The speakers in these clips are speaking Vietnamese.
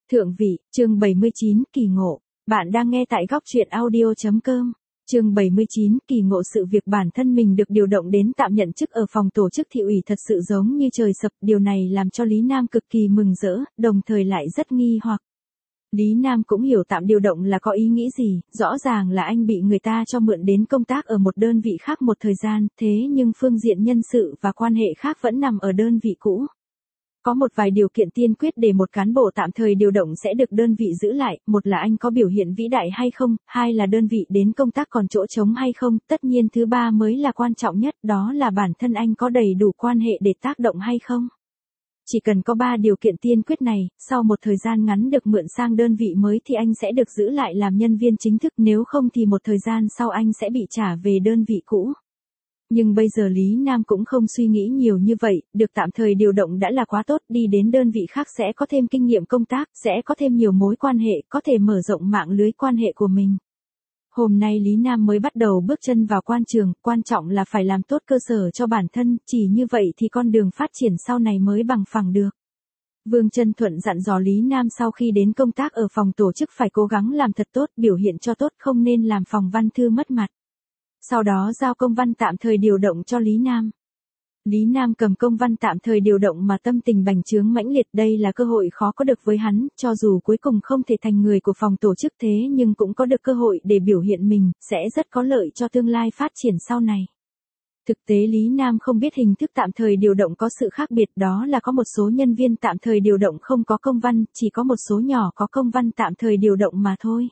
Thượng vị, chương 79, kỳ ngộ. Bạn đang nghe tại góc truyện audio.com. Chương 79, kỳ ngộ. Sự việc bản thân mình được điều động đến tạm nhận chức ở phòng tổ chức thị ủy thật sự giống như trời sập, điều này làm cho Lý Nam cực kỳ mừng rỡ, đồng thời lại rất nghi hoặc. Lý Nam cũng hiểu tạm điều động là có ý nghĩ gì, rõ ràng là anh bị người ta cho mượn đến công tác ở một đơn vị khác một thời gian, thế nhưng phương diện nhân sự và quan hệ khác vẫn nằm ở đơn vị cũ. Có một vài điều kiện tiên quyết để một cán bộ tạm thời điều động sẽ được đơn vị giữ lại, một là anh có biểu hiện vĩ đại hay không, hai là đơn vị đến công tác còn chỗ trống hay không, tất nhiên thứ ba mới là quan trọng nhất, đó là bản thân anh có đầy đủ quan hệ để tác động hay không. Chỉ cần có 3 điều kiện tiên quyết này, sau một thời gian ngắn được mượn sang đơn vị mới thì anh sẽ được giữ lại làm nhân viên chính thức, nếu không thì một thời gian sau anh sẽ bị trả về đơn vị cũ. Nhưng bây giờ Lý Nam cũng không suy nghĩ nhiều như vậy, được tạm thời điều động đã là quá tốt, đi đến đơn vị khác sẽ có thêm kinh nghiệm công tác, sẽ có thêm nhiều mối quan hệ, có thể mở rộng mạng lưới quan hệ của mình. Hôm nay Lý Nam mới bắt đầu bước chân vào quan trường, quan trọng là phải làm tốt cơ sở cho bản thân, chỉ như vậy thì con đường phát triển sau này mới bằng phẳng được. Vương Chân Thuận dặn dò Lý Nam sau khi đến công tác ở phòng tổ chức phải cố gắng làm thật tốt, biểu hiện cho tốt, không nên làm phòng văn thư mất mặt. Sau đó giao công văn tạm thời điều động cho Lý Nam. Lý Nam cầm công văn tạm thời điều động mà tâm tình bành trướng mãnh liệt, đây là cơ hội khó có được với hắn, cho dù cuối cùng không thể thành người của phòng tổ chức thế nhưng cũng có được cơ hội để biểu hiện mình, sẽ rất có lợi cho tương lai phát triển sau này. Thực tế Lý Nam không biết hình thức tạm thời điều động có sự khác biệt, đó là có một số nhân viên tạm thời điều động không có công văn, chỉ có một số nhỏ có công văn tạm thời điều động mà thôi.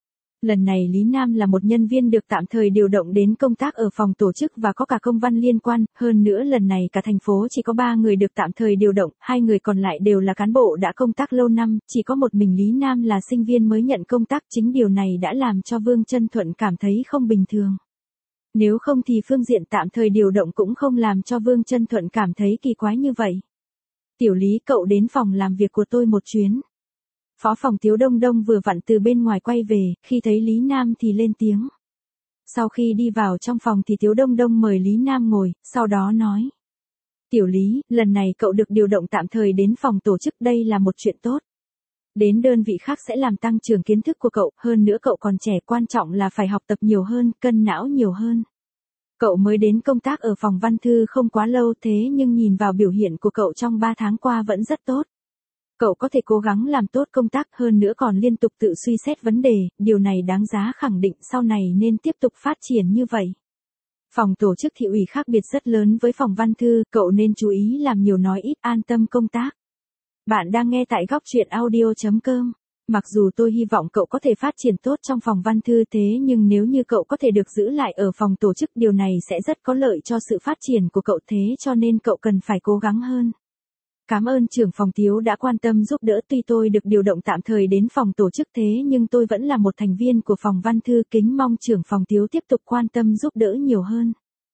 Lần này Lý Nam là một nhân viên được tạm thời điều động đến công tác ở phòng tổ chức và có cả công văn liên quan, hơn nữa lần này cả thành phố chỉ có 3 người được tạm thời điều động, 2 người còn lại đều là cán bộ đã công tác lâu năm, chỉ có một mình Lý Nam là sinh viên mới nhận công tác, chính điều này đã làm cho Vương Chân Thuận cảm thấy không bình thường. Nếu không thì phương diện tạm thời điều động cũng không làm cho Vương Chân Thuận cảm thấy kỳ quái như vậy. Tiểu Lý, cậu đến phòng làm việc của tôi một chuyến. Phó phòng Tiếu Đông Đông vừa vặn từ bên ngoài quay về, khi thấy Lý Nam thì lên tiếng. Sau khi đi vào trong phòng thì Tiếu Đông Đông mời Lý Nam ngồi, sau đó nói. Tiểu Lý, lần này cậu được điều động tạm thời đến phòng tổ chức, đây là một chuyện tốt. Đến đơn vị khác sẽ làm tăng trưởng kiến thức của cậu, hơn nữa cậu còn trẻ, quan trọng là phải học tập nhiều hơn, cân não nhiều hơn. Cậu mới đến công tác ở phòng văn thư không quá lâu thế nhưng nhìn vào biểu hiện của cậu trong 3 tháng qua vẫn rất tốt. Cậu có thể cố gắng làm tốt công tác, hơn nữa còn liên tục tự suy xét vấn đề, điều này đáng giá khẳng định, sau này nên tiếp tục phát triển như vậy. Phòng tổ chức thị ủy khác biệt rất lớn với phòng văn thư, cậu nên chú ý làm nhiều nói ít, an tâm công tác. Bạn đang nghe tại góc truyện audio.com. Mặc dù tôi hy vọng cậu có thể phát triển tốt trong phòng văn thư thế nhưng nếu như cậu có thể được giữ lại ở phòng tổ chức, điều này sẽ rất có lợi cho sự phát triển của cậu, thế cho nên cậu cần phải cố gắng hơn. Cảm ơn trưởng phòng Tiếu đã quan tâm giúp đỡ, tuy tôi được điều động tạm thời đến phòng tổ chức thế nhưng tôi vẫn là một thành viên của phòng văn thư, kính mong trưởng phòng Tiếu tiếp tục quan tâm giúp đỡ nhiều hơn.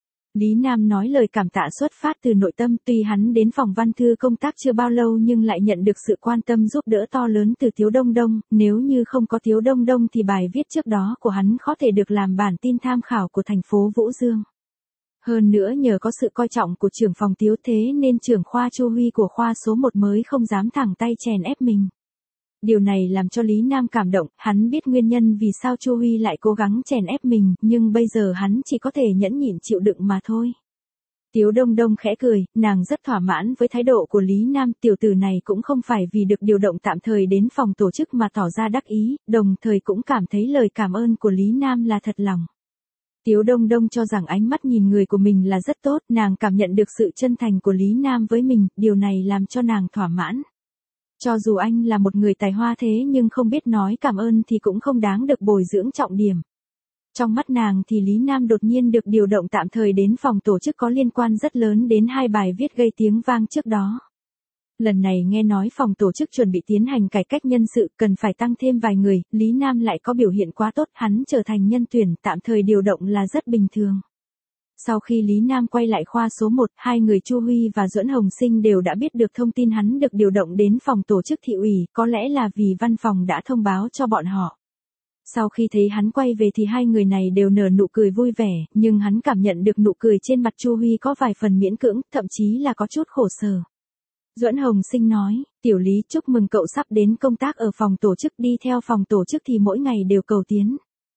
Lý Nam nói lời cảm tạ xuất phát từ nội tâm, tuy hắn đến phòng văn thư công tác chưa bao lâu nhưng lại nhận được sự quan tâm giúp đỡ to lớn từ Tiếu Đông Đông, nếu như không có Tiếu Đông Đông thì bài viết trước đó của hắn có thể được làm bản tin tham khảo của thành phố Vũ Dương. Hơn nữa nhờ có sự coi trọng của trưởng phòng Tiếu thế nên trưởng khoa Chu Huy của khoa số 1 mới không dám thẳng tay chèn ép mình. Điều này làm cho Lý Nam cảm động, hắn biết nguyên nhân vì sao Chu Huy lại cố gắng chèn ép mình, nhưng bây giờ hắn chỉ có thể nhẫn nhịn chịu đựng mà thôi. Tiếu Đông Đông khẽ cười, nàng rất thỏa mãn với thái độ của Lý Nam, tiểu tử này cũng không phải vì được điều động tạm thời đến phòng tổ chức mà tỏ ra đắc ý, đồng thời cũng cảm thấy lời cảm ơn của Lý Nam là thật lòng. Tiếu Đông Đông cho rằng ánh mắt nhìn người của mình là rất tốt, nàng cảm nhận được sự chân thành của Lý Nam với mình, điều này làm cho nàng thỏa mãn. Cho dù anh là một người tài hoa thế nhưng không biết nói cảm ơn thì cũng không đáng được bồi dưỡng trọng điểm. Trong mắt nàng thì Lý Nam đột nhiên được điều động tạm thời đến phòng tổ chức có liên quan rất lớn đến 2 bài viết gây tiếng vang trước đó. Lần này nghe nói phòng tổ chức chuẩn bị tiến hành cải cách nhân sự, cần phải tăng thêm vài người, Lý Nam lại có biểu hiện quá tốt, hắn trở thành nhân tuyển tạm thời điều động là rất bình thường. Sau khi Lý Nam quay lại khoa số 1, 2 người Chu Huy và Duẫn Hồng Sinh đều đã biết được thông tin hắn được điều động đến phòng tổ chức thị ủy, có lẽ là vì văn phòng đã thông báo cho bọn họ. Sau khi thấy hắn quay về thì 2 người này đều nở nụ cười vui vẻ, nhưng hắn cảm nhận được nụ cười trên mặt Chu Huy có vài phần miễn cưỡng, thậm chí là có chút khổ sở. Duẫn Hồng Sinh nói, Tiểu Lý, chúc mừng cậu sắp đến công tác ở phòng tổ chức, đi theo phòng tổ chức thì mỗi ngày đều cầu tiến.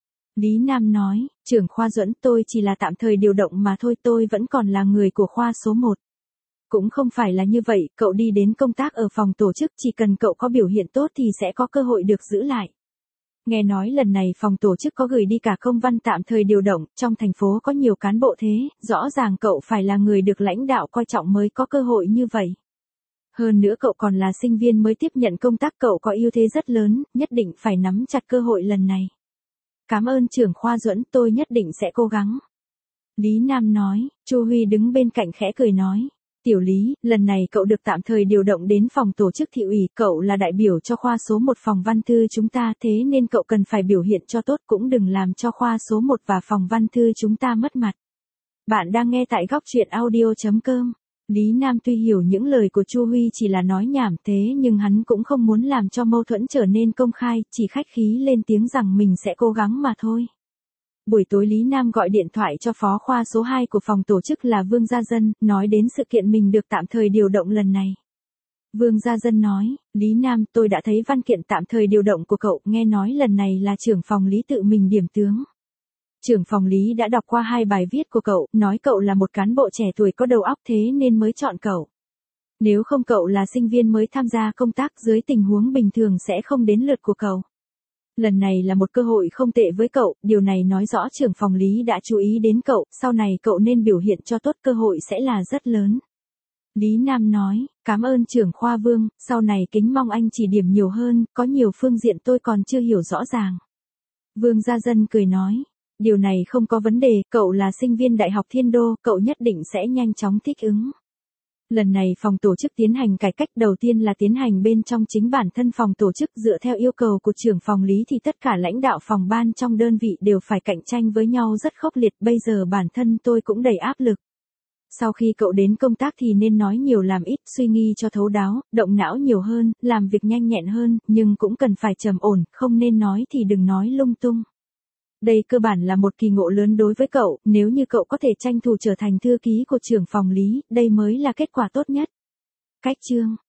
Lý Nam nói, trưởng khoa Duẫn, tôi chỉ là tạm thời điều động mà thôi, tôi vẫn còn là người của khoa số 1. Cũng không phải là như vậy, cậu đi đến công tác ở phòng tổ chức, chỉ cần cậu có biểu hiện tốt thì sẽ có cơ hội được giữ lại. Nghe nói lần này phòng tổ chức có gửi đi cả công văn tạm thời điều động, trong thành phố có nhiều cán bộ thế, rõ ràng cậu phải là người được lãnh đạo coi trọng mới có cơ hội như vậy. Hơn nữa cậu còn là sinh viên mới tiếp nhận công tác, cậu có ưu thế rất lớn, nhất định phải nắm chặt cơ hội lần này. Cảm ơn trưởng khoa Duẫn, tôi nhất định sẽ cố gắng. Lý Nam nói, Chu Huy đứng bên cạnh khẽ cười nói. Tiểu Lý, lần này cậu được tạm thời điều động đến phòng tổ chức thị ủy, cậu là đại biểu cho khoa số 1 phòng văn thư chúng ta, thế nên cậu cần phải biểu hiện cho tốt, cũng đừng làm cho khoa số 1 và phòng văn thư chúng ta mất mặt. Bạn đang nghe tại góc truyện audio.com. Lý Nam tuy hiểu những lời của Chu Huy chỉ là nói nhảm thế nhưng hắn cũng không muốn làm cho mâu thuẫn trở nên công khai, chỉ khách khí lên tiếng rằng mình sẽ cố gắng mà thôi. Buổi tối Lý Nam gọi điện thoại cho phó khoa số 2 của phòng tổ chức là Vương Gia Dân, nói đến sự kiện mình được tạm thời điều động lần này. Vương Gia Dân nói, Lý Nam, tôi đã thấy văn kiện tạm thời điều động của cậu, nghe nói lần này là trưởng phòng Lý tự mình điểm tướng. Trưởng phòng Lý đã đọc qua 2 bài viết của cậu, nói cậu là một cán bộ trẻ tuổi có đầu óc thế nên mới chọn cậu. Nếu không cậu là sinh viên mới tham gia công tác, dưới tình huống bình thường sẽ không đến lượt của cậu. Lần này là một cơ hội không tệ với cậu, điều này nói rõ trưởng phòng Lý đã chú ý đến cậu, sau này cậu nên biểu hiện cho tốt, cơ hội sẽ là rất lớn. Lý Nam nói, cảm ơn trưởng khoa Vương, sau này kính mong anh chỉ điểm nhiều hơn, có nhiều phương diện tôi còn chưa hiểu rõ ràng. Vương Gia Dân cười nói, điều này không có vấn đề, cậu là sinh viên Đại học Thiên Đô, cậu nhất định sẽ nhanh chóng thích ứng. Lần này phòng tổ chức tiến hành cải cách, đầu tiên là tiến hành bên trong chính bản thân phòng tổ chức, dựa theo yêu cầu của trưởng phòng Lý thì tất cả lãnh đạo phòng ban trong đơn vị đều phải cạnh tranh với nhau rất khốc liệt, bây giờ bản thân tôi cũng đầy áp lực. Sau khi cậu đến công tác thì nên nói nhiều làm ít, suy nghĩ cho thấu đáo, động não nhiều hơn, làm việc nhanh nhẹn hơn, nhưng cũng cần phải trầm ổn, không nên nói thì đừng nói lung tung. Đây cơ bản là một kỳ ngộ lớn đối với cậu, nếu như cậu có thể tranh thủ trở thành thư ký của trưởng phòng Lý, đây mới là kết quả tốt nhất. Cách chương